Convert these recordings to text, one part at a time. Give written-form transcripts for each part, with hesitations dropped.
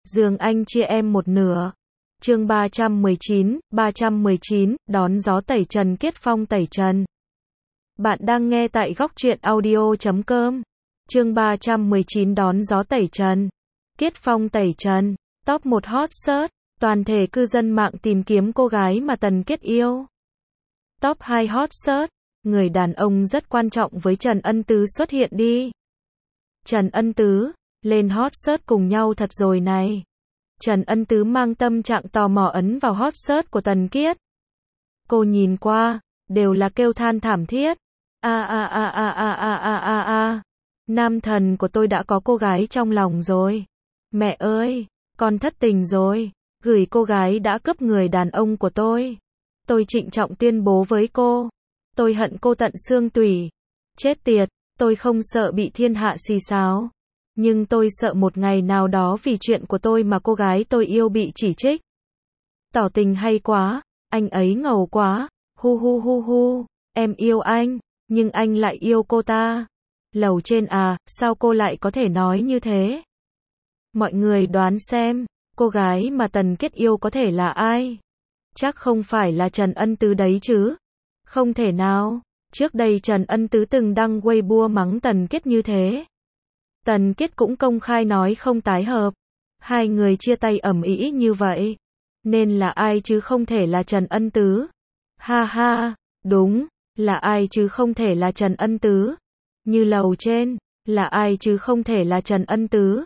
giường anh chia em một nửa. Chương 319, đón gió tẩy trần Kiết Phong tẩy trần. Bạn đang nghe tại góc truyện audio.com. Chương 319 đón gió tẩy trần. Kiết Phong tẩy trần. Top 1 hot search. Toàn thể cư dân mạng tìm kiếm cô gái mà Tần Kiết yêu. Top 2 hot search. Người đàn ông rất quan trọng với Trần Ân Tứ xuất hiện đi. Trần Ân Tứ, lên hot search cùng nhau thật rồi này. Trần Ân Tứ mang tâm trạng tò mò ấn vào hot search của Tần Kiết. Cô nhìn qua, đều là kêu than thảm thiết. Nam thần của tôi đã có cô gái trong lòng rồi. Mẹ ơi, con thất tình rồi. Gửi cô gái đã cướp người đàn ông của tôi. Tôi trịnh trọng tuyên bố với cô. Tôi hận cô tận xương tủy. Chết tiệt, tôi không sợ bị thiên hạ xì xáo. Nhưng tôi sợ một ngày nào đó vì chuyện của tôi mà cô gái tôi yêu bị chỉ trích. Tỏ tình hay quá, anh ấy ngầu quá, hu, em yêu anh, nhưng anh lại yêu cô ta. Lầu trên à, sao cô lại có thể nói như thế? Mọi người đoán xem, cô gái mà Tần Kiết yêu có thể là ai? Chắc không phải là Trần Ân Tứ đấy chứ? Không thể nào, trước đây Trần Ân Tứ từng đăng Weibo mắng Tần Kiết như thế. Tần Kiết cũng công khai nói không tái hợp. Hai người chia tay ầm ĩ như vậy. Nên là ai chứ không thể là Trần Ân Tứ. Ha ha, đúng, là ai chứ không thể là Trần Ân Tứ. Như lầu trên, là ai chứ không thể là Trần Ân Tứ.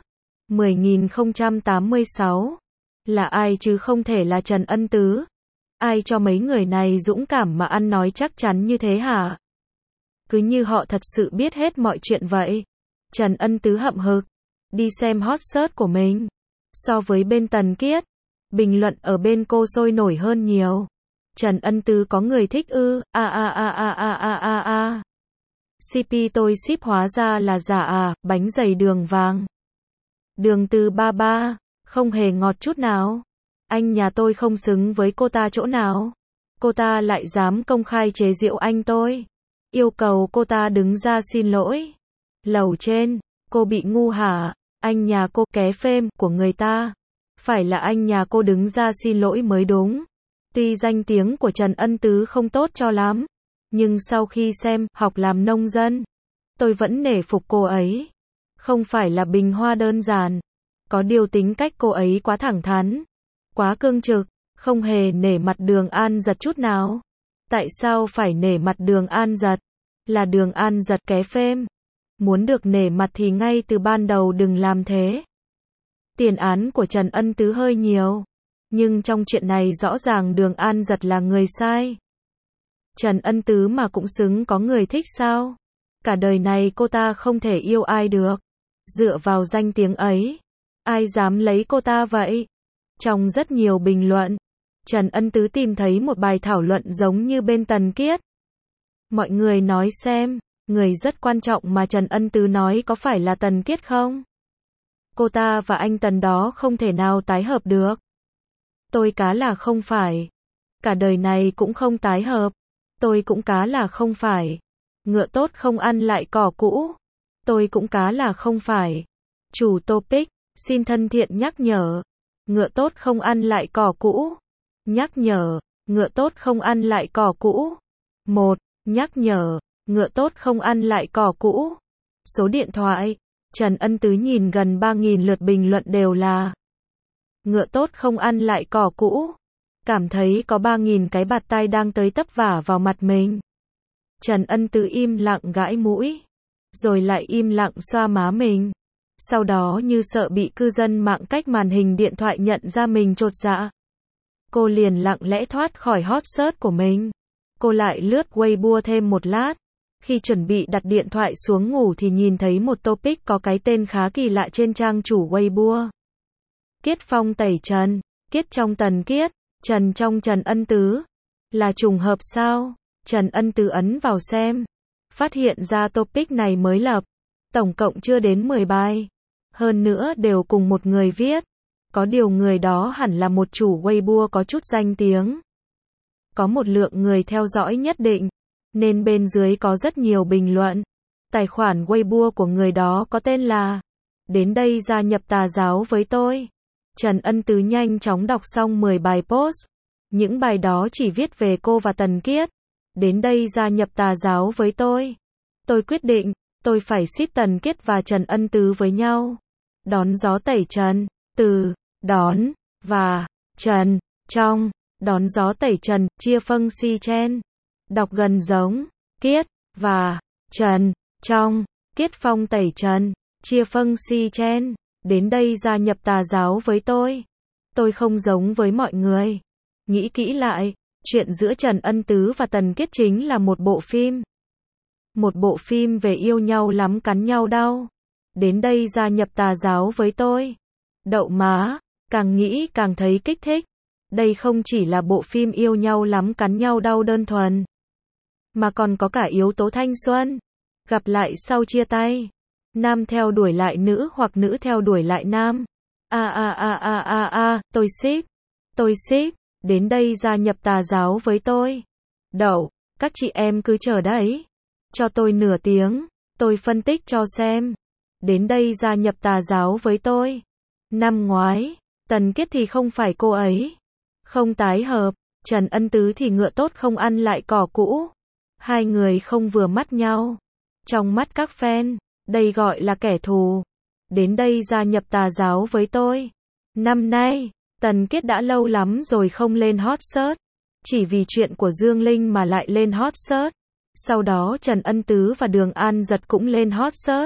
10.086. Là ai chứ không thể là Trần Ân Tứ. Ai cho mấy người này dũng cảm mà ăn nói chắc chắn như thế hả? Cứ như họ thật sự biết hết mọi chuyện vậy. Trần Ân Tứ hậm hực, đi xem hot search của mình. So với bên Tần Kiết, bình luận ở bên cô sôi nổi hơn nhiều. Trần Ân Tứ có người thích ư? CP tôi ship hóa ra là giả à, bánh dày đường vàng. Đường từ 33, không hề ngọt chút nào. Anh nhà tôi không xứng với cô ta chỗ nào. Cô ta lại dám công khai chế giễu anh tôi. Yêu cầu cô ta đứng ra xin lỗi. Lầu trên, cô bị ngu hả? Anh nhà cô ké phêm của người ta. Phải là anh nhà cô đứng ra xin lỗi mới đúng. Tuy danh tiếng của Trần Ân Tứ không tốt cho lắm, nhưng sau khi xem Học làm nông dân, tôi vẫn nể phục cô ấy. Không phải là bình hoa đơn giản. Có điều tính cách cô ấy quá thẳng thắn, quá cương trực, không hề nể mặt Đường An Giật chút nào. Tại sao phải nể mặt Đường An Giật? Là Đường An Giật ké phêm. Muốn được nể mặt thì ngay từ ban đầu đừng làm thế. Tiền án của Trần Ân Tứ hơi nhiều, nhưng trong chuyện này rõ ràng Đường An Giật là người sai. Trần Ân Tứ mà cũng xứng có người thích sao? Cả đời này cô ta không thể yêu ai được. Dựa vào danh tiếng ấy, ai dám lấy cô ta vậy? Trong rất nhiều bình luận, Trần Ân Tứ tìm thấy một bài thảo luận giống như bên Tần Kiết. Mọi người nói xem, người rất quan trọng mà Trần Ân Tứ nói có phải là Tần Kiết không? Cô ta và anh Tần đó không thể nào tái hợp được. Tôi cá là không phải. Cả đời này cũng không tái hợp. Tôi cũng cá là không phải. Ngựa tốt không ăn lại cỏ cũ. Tôi cũng cá là không phải. Chủ topic, xin thân thiện nhắc nhở. Ngựa tốt không ăn lại cỏ cũ. Nhắc nhở, ngựa tốt không ăn lại cỏ cũ. 1. Nhắc nhở, ngựa tốt không ăn lại cỏ cũ. Số điện thoại, Trần Ân Tứ nhìn gần 3.000 lượt bình luận đều là ngựa tốt không ăn lại cỏ cũ. Cảm thấy có 3.000 cái bạt tai đang tới tấp vả vào mặt mình. Trần Ân Tứ im lặng gãi mũi, rồi lại im lặng xoa má mình. Sau đó như sợ bị cư dân mạng cách màn hình điện thoại nhận ra mình chột dạ, cô liền lặng lẽ thoát khỏi hot search của mình. Cô lại lướt Weibo thêm một lát. Khi chuẩn bị đặt điện thoại xuống ngủ thì nhìn thấy một topic có cái tên khá kỳ lạ trên trang chủ Weibo. Kiết Phong tẩy trần, Kiết trong Tần Kiết, Trần trong Trần Ân Tứ. Là trùng hợp sao? Trần Ân Tứ ấn vào xem. Phát hiện ra topic này mới lập. Tổng cộng chưa đến 10 bài. Hơn nữa đều cùng một người viết. Có điều người đó hẳn là một chủ Weibo có chút danh tiếng. Có một lượng người theo dõi nhất định, nên bên dưới có rất nhiều bình luận. Tài khoản Weibo của người đó có tên là đến đây gia nhập tà giáo với tôi. Trần Ân Tứ nhanh chóng đọc xong 10 bài post. Những bài đó chỉ viết về cô và Tần Kiết. Đến đây gia nhập tà giáo với tôi. Tôi quyết định, tôi phải ship Tần Kiết và Trần Ân Tứ với nhau. Đón gió tẩy trần, từ, đón, và, trần, trong, đón gió tẩy trần, chia phân si chen. Đọc gần giống, Kiết, và, Trần, trong, Kiết phong tẩy trần, chia phân si chen. Đến đây gia nhập tà giáo với tôi. Tôi không giống với mọi người. Nghĩ kỹ lại, chuyện giữa Trần Ân Tứ và Tần Kiết chính là một bộ phim. Một bộ phim về yêu nhau lắm cắn nhau đau. Đến đây gia nhập tà giáo với tôi. Đậu má, càng nghĩ càng thấy kích thích. Đây không chỉ là bộ phim yêu nhau lắm cắn nhau đau đơn thuần, mà còn có cả yếu tố thanh xuân. Gặp lại sau chia tay. Nam theo đuổi lại nữ hoặc nữ theo đuổi lại nam. Tôi ship. Tôi ship. Đến đây gia nhập tà giáo với tôi. Đậu, các chị em cứ chờ đấy. Cho tôi nửa tiếng, tôi phân tích cho xem. Đến đây gia nhập tà giáo với tôi. Năm ngoái, Tần Kiết thì không phải cô ấy. Không tái hợp, Trần Ân Tứ thì ngựa tốt không ăn lại cỏ cũ. Hai người không vừa mắt nhau. Trong mắt các fan, đây gọi là kẻ thù. Đến đây gia nhập tà giáo với tôi. Năm nay, Tần Kiết đã lâu lắm rồi không lên hot search. Chỉ vì chuyện của Dương Linh mà lại lên hot search. Sau đó Trần Ân Tứ và Đường An Giật cũng lên hot search.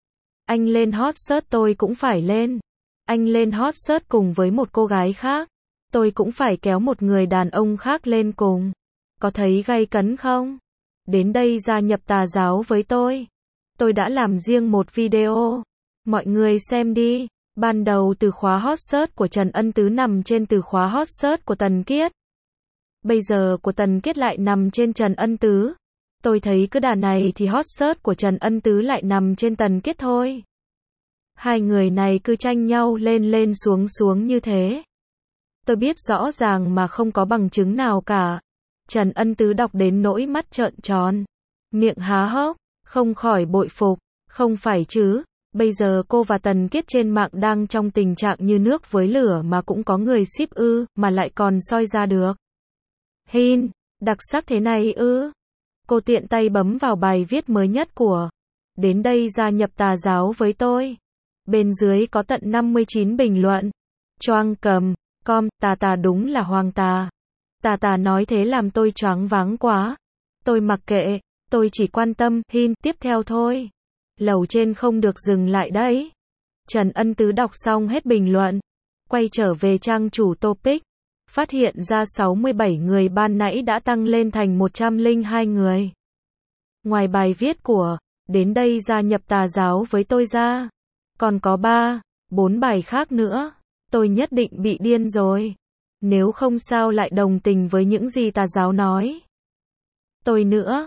Anh lên hot search tôi cũng phải lên. Anh lên hot search cùng với một cô gái khác. Tôi cũng phải kéo một người đàn ông khác lên cùng. Có thấy gay cấn không? Đến đây gia nhập tà giáo với tôi. Tôi đã làm riêng một video. Mọi người xem đi. Ban đầu từ khóa hot search của Trần Ân Tứ nằm trên từ khóa hot search của Tần Kiết. Bây giờ của Tần Kiết lại nằm trên Trần Ân Tứ. Tôi thấy cứ đà này thì hot search của Trần Ân Tứ lại nằm trên Tần Kiết thôi. Hai người này cứ tranh nhau lên lên xuống xuống như thế. Tôi biết rõ ràng mà không có bằng chứng nào cả. Trần Ân Tứ đọc đến nỗi mắt trợn tròn, miệng há hốc, không khỏi bội phục. Không phải chứ, bây giờ cô và Tần Kiết trên mạng đang trong tình trạng như nước với lửa mà cũng có người ship ư, mà lại còn soi ra được. Hin, đặc sắc thế này ư. Cô tiện tay bấm vào bài viết mới nhất của Đến đây gia nhập tà giáo với tôi. Bên dưới có tận 59 bình luận. Choang cầm, tà đúng là hoàng tà. Tà nói thế làm tôi choáng váng quá. Tôi mặc kệ, tôi chỉ quan tâm, tiếp theo thôi. Lầu trên không được dừng lại đấy. Trần Ân Tứ đọc xong hết bình luận. Quay trở về trang chủ topic. Phát hiện ra 67 người ban nãy đã tăng lên thành 102 người. Ngoài bài viết của Đến đây gia nhập tà giáo với tôi ra, còn có 3-4 bài khác nữa. Tôi nhất định bị điên rồi. Nếu không sao lại đồng tình với những gì tà giáo nói. Tôi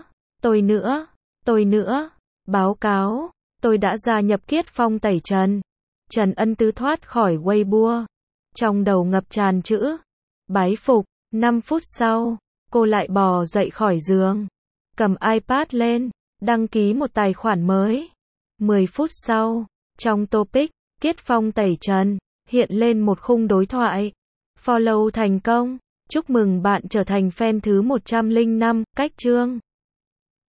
nữa. Báo cáo, tôi đã gia nhập Kiết phong tẩy trần. Trần Ân Tứ thoát khỏi Weibo. Trong đầu ngập tràn chữ bái phục. 5 phút sau, cô lại bò dậy khỏi giường. Cầm iPad lên, đăng ký một tài khoản mới. 10 phút sau, trong topic, Kiết phong tẩy trần, hiện lên một khung đối thoại. Follow thành công. Chúc mừng bạn trở thành fan thứ 105, cách chương.